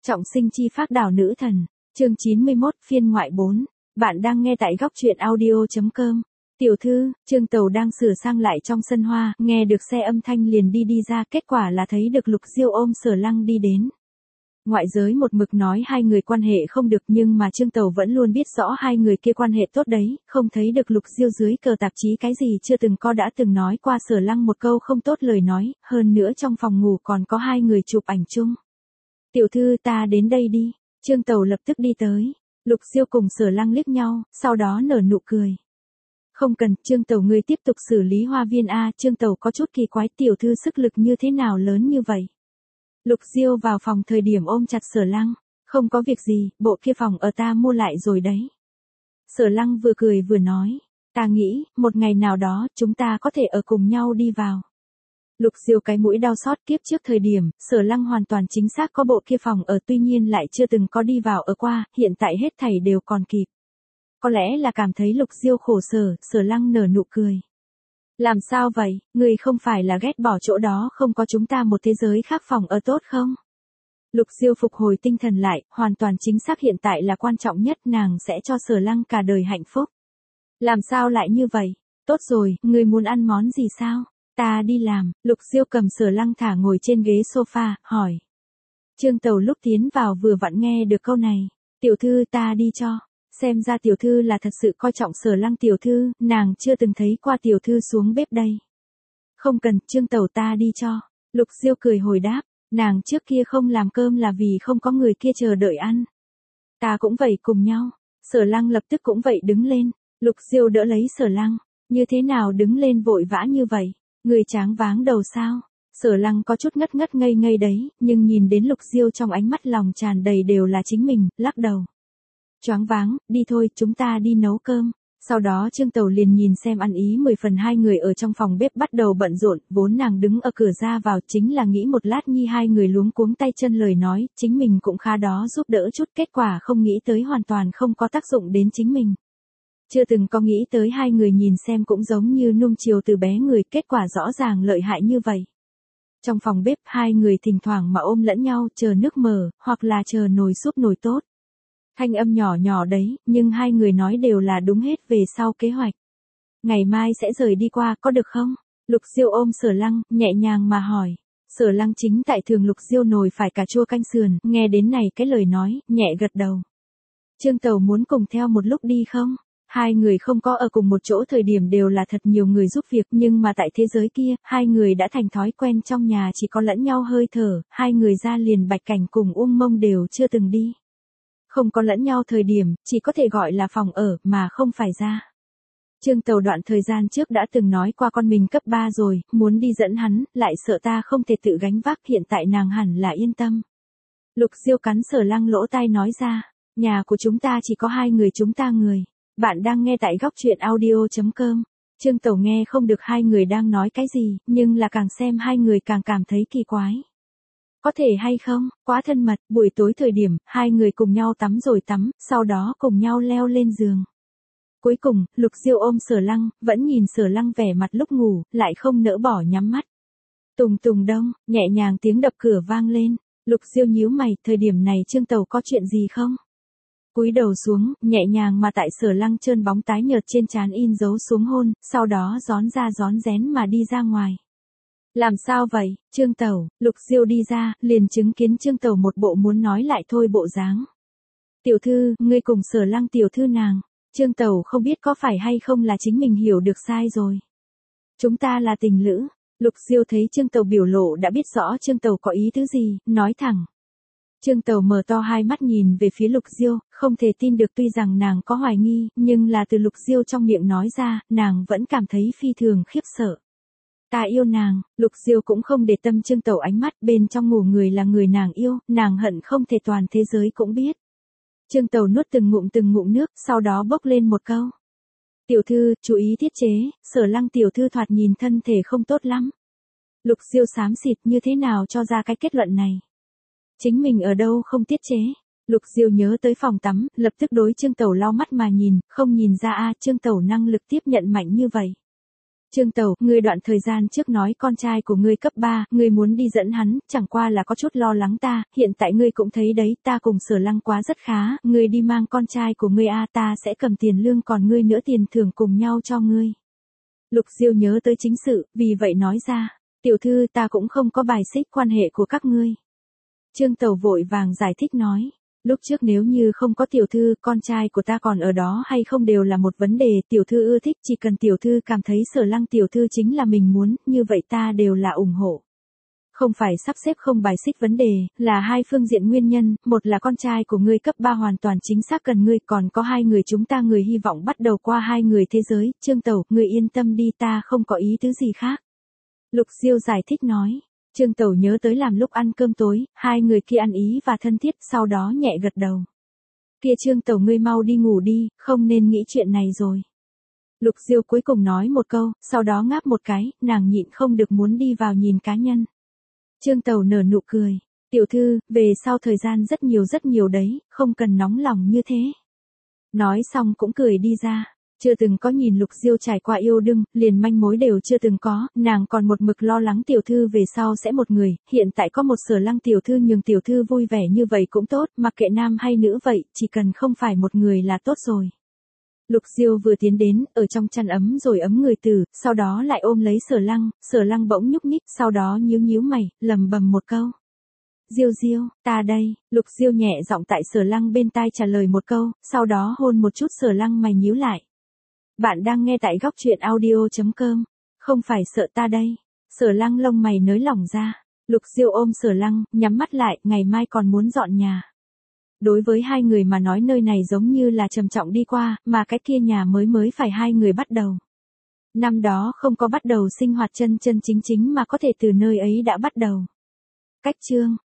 Trọng sinh chi phác đảo nữ thần, chương 91, phiên ngoại 4. Bạn đang nghe tại góc truyện audio.com. Tiểu thư, Trương Tàu đang sửa sang lại trong sân hoa, nghe được xe âm thanh liền đi ra, kết quả là thấy được Lục Diêu ôm Sở Lăng đi đến. Ngoại giới một mực nói hai người quan hệ không được, nhưng mà Trương Tàu vẫn luôn biết rõ hai người kia quan hệ tốt đấy, không thấy được Lục Diêu dưới cờ tạp chí cái gì chưa từng có đã từng nói qua Sở Lăng một câu không tốt lời nói, hơn nữa trong phòng ngủ còn có hai người chụp ảnh chung. Tiểu thư, ta đến đây đi. Trương Tàu lập tức đi tới. Lục Diêu cùng Sở Lăng liếc nhau, sau đó nở nụ cười. Không cần, Trương Tàu ngươi tiếp tục xử lý hoa viên a. Trương Tàu có chút kỳ quái, tiểu thư sức lực như thế nào lớn như vậy. Lục Diêu vào phòng thời điểm ôm chặt Sở Lăng. Không có việc gì, bộ kia phòng ở ta mua lại rồi đấy. Sở Lăng vừa cười vừa nói. Ta nghĩ, một ngày nào đó, chúng ta có thể ở cùng nhau đi vào. Lục Diêu cái mũi đau xót, kiếp trước thời điểm, Sở Lăng hoàn toàn chính xác có bộ kia phòng ở, tuy nhiên lại chưa từng có đi vào ở qua, hiện tại hết thảy đều còn kịp. Có lẽ là cảm thấy Lục Diêu khổ sở, Sở Lăng nở nụ cười. Làm sao vậy, người không phải là ghét bỏ chỗ đó không có chúng ta một thế giới khác phòng ở tốt không? Lục Diêu phục hồi tinh thần lại, hoàn toàn chính xác hiện tại là quan trọng nhất, nàng sẽ cho Sở Lăng cả đời hạnh phúc. Làm sao lại như vậy? Tốt rồi, người muốn ăn món gì sao? Ta đi làm. Lục Diêu cầm Sở Lăng thả ngồi trên ghế sofa, hỏi. Trương Tàu lúc tiến vào vừa vặn nghe được câu này. Tiểu thư, ta đi cho. Xem ra tiểu thư là thật sự coi trọng Sở Lăng. Tiểu thư, nàng chưa từng thấy qua tiểu thư xuống bếp đây. Không cần, Trương Tàu ta đi cho. Lục Diêu cười hồi đáp. Nàng trước kia không làm cơm là vì không có người kia chờ đợi ăn. Ta cũng vậy, cùng nhau. Sở Lăng lập tức cũng vậy đứng lên. Lục Diêu đỡ lấy Sở Lăng. Như thế nào đứng lên vội vã như vậy? Người tráng váng đầu sao? Sở Lăng có chút ngất ngây đấy, nhưng nhìn đến Lục Diêu trong ánh mắt lòng tràn đầy đều là chính mình, lắc đầu. Choáng váng, đi thôi, chúng ta đi nấu cơm. Sau đó Trương Tàu liền nhìn xem ăn ý 10 phần hai người ở trong phòng bếp bắt đầu bận rộn, vốn nàng đứng ở cửa ra vào chính là nghĩ một lát nhi hai người luống cuống tay chân lời nói, chính mình cũng khá đó giúp đỡ chút, kết quả không nghĩ tới hoàn toàn không có tác dụng đến chính mình. Chưa từng có nghĩ tới hai người nhìn xem cũng giống như nuông chiều từ bé người, kết quả rõ ràng lợi hại như vậy. Trong phòng bếp hai người thỉnh thoảng mà ôm lẫn nhau chờ nước mở, hoặc là chờ nồi súp nồi tốt. Thanh âm nhỏ đấy, nhưng hai người nói đều là đúng hết về sau kế hoạch. Ngày mai sẽ rời đi qua, có được không? Lục Diêu ôm Sở Lăng, nhẹ nhàng mà hỏi. Sở Lăng chính tại thường Lục Diêu nồi phải cà chua canh sườn, nghe đến này cái lời nói, nhẹ gật đầu. Trương Tàu muốn cùng theo một lúc đi không? Hai người không có ở cùng một chỗ thời điểm đều là thật nhiều người giúp việc, nhưng mà tại thế giới kia, hai người đã thành thói quen, trong nhà chỉ có lẫn nhau hơi thở, hai người ra liền Bạch Cảnh cùng Uông Mông đều chưa từng đi. Không có lẫn nhau thời điểm, chỉ có thể gọi là phòng ở, mà không phải ra. Trương Tàu đoạn thời gian trước đã từng nói qua con mình cấp 3 rồi, muốn đi dẫn hắn, lại sợ ta không thể tự gánh vác, hiện tại nàng hẳn là yên tâm. Lục Diêu cắn Sở Lăng lỗ tai nói ra, nhà của chúng ta chỉ có hai người chúng ta người. Bạn đang nghe tại góc truyện audio.com. Trương Tàu nghe không được hai người đang nói cái gì, nhưng là càng xem hai người càng cảm thấy kỳ quái. Có thể hay không, quá thân mật, buổi tối thời điểm, hai người cùng nhau tắm rồi tắm, sau đó cùng nhau leo lên giường. Cuối cùng, Lục Diêu ôm Sở Lăng, vẫn nhìn Sở Lăng vẻ mặt lúc ngủ, lại không nỡ bỏ nhắm mắt. Tùng tùng đông, nhẹ nhàng tiếng đập cửa vang lên. Lục Diêu nhíu mày, thời điểm này Trương Tàu có chuyện gì không? Cúi đầu xuống, nhẹ nhàng mà tại Sở Lăng trơn bóng tái nhợt trên trán in dấu xuống hôn, sau đó rón ra rón rén mà đi ra ngoài. Làm sao vậy, Trương Tàu? Lục Diêu đi ra, liền chứng kiến Trương Tàu một bộ muốn nói lại thôi bộ dáng. Tiểu thư, ngươi cùng Sở Lăng tiểu thư nàng. Trương Tàu không biết có phải hay không là chính mình hiểu được sai rồi. Chúng ta là tình lữ. Lục Diêu thấy Trương Tàu biểu lộ đã biết rõ Trương Tàu có ý tứ gì, nói thẳng. Trương Tàu mở to hai mắt nhìn về phía Lục Diêu, không thể tin được, tuy rằng nàng có hoài nghi, nhưng là từ Lục Diêu trong miệng nói ra, nàng vẫn cảm thấy phi thường khiếp sợ. Ta yêu nàng. Lục Diêu cũng không để tâm Trương Tàu ánh mắt, bên trong ngủ người là người nàng yêu, nàng hận không thể toàn thế giới cũng biết. Trương Tàu nuốt từng ngụm nước, sau đó bốc lên một câu. Tiểu thư, chú ý tiết chế, Sở Lăng tiểu thư thoạt nhìn thân thể không tốt lắm. Lục Diêu xám xịt, như thế nào cho ra cái kết luận này? Chính mình ở đâu không tiết chế? Lục Diêu nhớ tới phòng tắm, lập tức đối Trương Tàu lau mắt mà nhìn, không nhìn ra Trương Tàu năng lực tiếp nhận mạnh như vậy. Trương Tẩu, ngươi đoạn thời gian trước nói con trai của ngươi cấp 3, ngươi muốn đi dẫn hắn, chẳng qua là có chút lo lắng ta, hiện tại ngươi cũng thấy đấy, ta cùng Sở Lăng quá rất khá, ngươi đi mang con trai của ngươi ta sẽ cầm tiền lương còn ngươi nữa tiền thưởng cùng nhau cho ngươi. Lục Diêu nhớ tới chính sự, vì vậy nói ra, tiểu thư ta cũng không có bài xích quan hệ của các ngươi. Trương Tẩu vội vàng giải thích nói. Lúc trước nếu như không có tiểu thư, con trai của ta còn ở đó hay không đều là một vấn đề, tiểu thư ưa thích, chỉ cần tiểu thư cảm thấy Sở Lăng tiểu thư chính là mình muốn, như vậy ta đều là ủng hộ. Không phải sắp xếp không bài xích vấn đề, là hai phương diện nguyên nhân, một là con trai của ngươi cấp 3 hoàn toàn chính xác cần ngươi, còn có hai người chúng ta người hy vọng bắt đầu qua hai người thế giới, Trương Tẩu, ngươi yên tâm đi ta không có ý tứ gì khác. Lục Diêu giải thích nói. Trương Tẩu nhớ tới làm lúc ăn cơm tối, hai người kia ăn ý và thân thiết, sau đó nhẹ gật đầu. Kia Trương Tẩu ngươi mau đi ngủ đi, không nên nghĩ chuyện này rồi. Lục Diêu cuối cùng nói một câu, sau đó ngáp một cái, nàng nhịn không được muốn đi vào nhìn cá nhân. Trương Tẩu nở nụ cười, tiểu thư, về sau thời gian rất nhiều đấy, không cần nóng lòng như thế. Nói xong cũng cười đi ra. Chưa từng có nhìn Lục Diêu trải qua yêu đương, liền manh mối đều chưa từng có, nàng còn một mực lo lắng tiểu thư về sau sẽ một người, hiện tại có một Sở Lăng tiểu thư nhường tiểu thư vui vẻ như vậy cũng tốt, mặc kệ nam hay nữ vậy, chỉ cần không phải một người là tốt rồi. Lục Diêu vừa tiến đến, ở trong chăn ấm rồi ấm người tử, sau đó lại ôm lấy Sở Lăng bỗng nhúc nhích, sau đó nhíu mày, lầm bầm một câu. Diêu Diêu, ta đây, Lục Diêu nhẹ giọng tại Sở Lăng bên tai trả lời một câu, sau đó hôn một chút Sở Lăng mày nhíu lại. Bạn đang nghe tại góc truyện audio.com, không phải sợ ta đây. Sở Lăng lông mày nới lỏng ra. Lục Diêu ôm Sở Lăng, nhắm mắt lại, ngày mai còn muốn dọn nhà. Đối với hai người mà nói nơi này giống như là trầm trọng đi qua, mà cái kia nhà mới phải hai người bắt đầu. Năm đó không có bắt đầu sinh hoạt chân chính mà có thể từ nơi ấy đã bắt đầu. Cách chương